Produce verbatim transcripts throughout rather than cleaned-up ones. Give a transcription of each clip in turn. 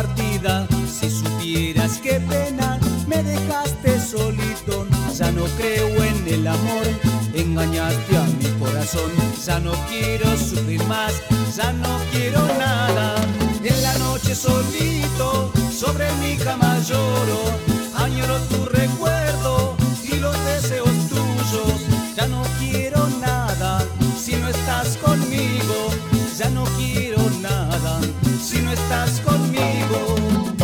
partida. Si supieras qué pena me dejaste solito. Ya no creo en el amor, engañaste a mi corazón. Ya no quiero sufrir más, ya no quiero nada. En la noche solito, sobre mi cama lloro. Añoro tu recuerdo y los deseos tuyos. Ya no quiero nada si no estás conmigo. Ya no quiero nada si no estás conmigo.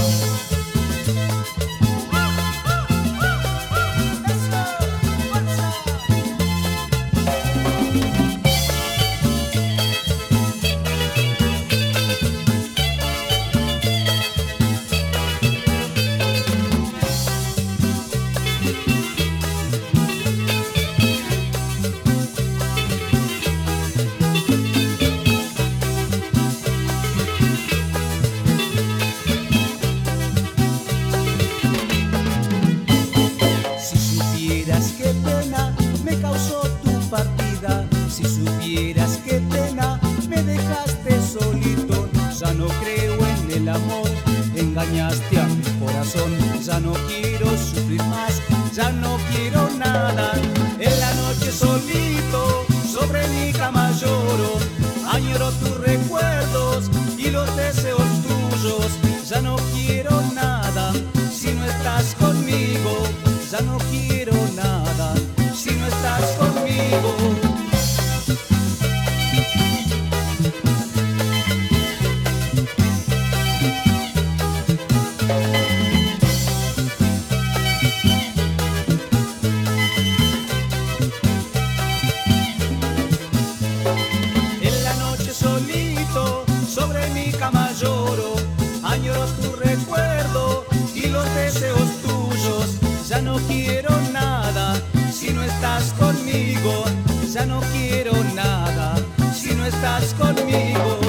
Qué pena me causó tu partida. Si supieras qué pena me dejaste solito. Ya no creo en el amor, engañaste a mi corazón. Ya no quiero sufrir más, ya no quiero nada. En la noche solito, sobre mi cama lloro. Añoro tus recuerdos y los deseos tuyos. Ya no quiero nada si no estás conmigo. Ya no quiero nada si no estás conmigo. En la noche solito, sobre mi cama lloro. Añoro tu recuerdo y los deseos tuyos. Ya no quiero nada si no estás conmigo. Ya no quiero nada si no estás conmigo.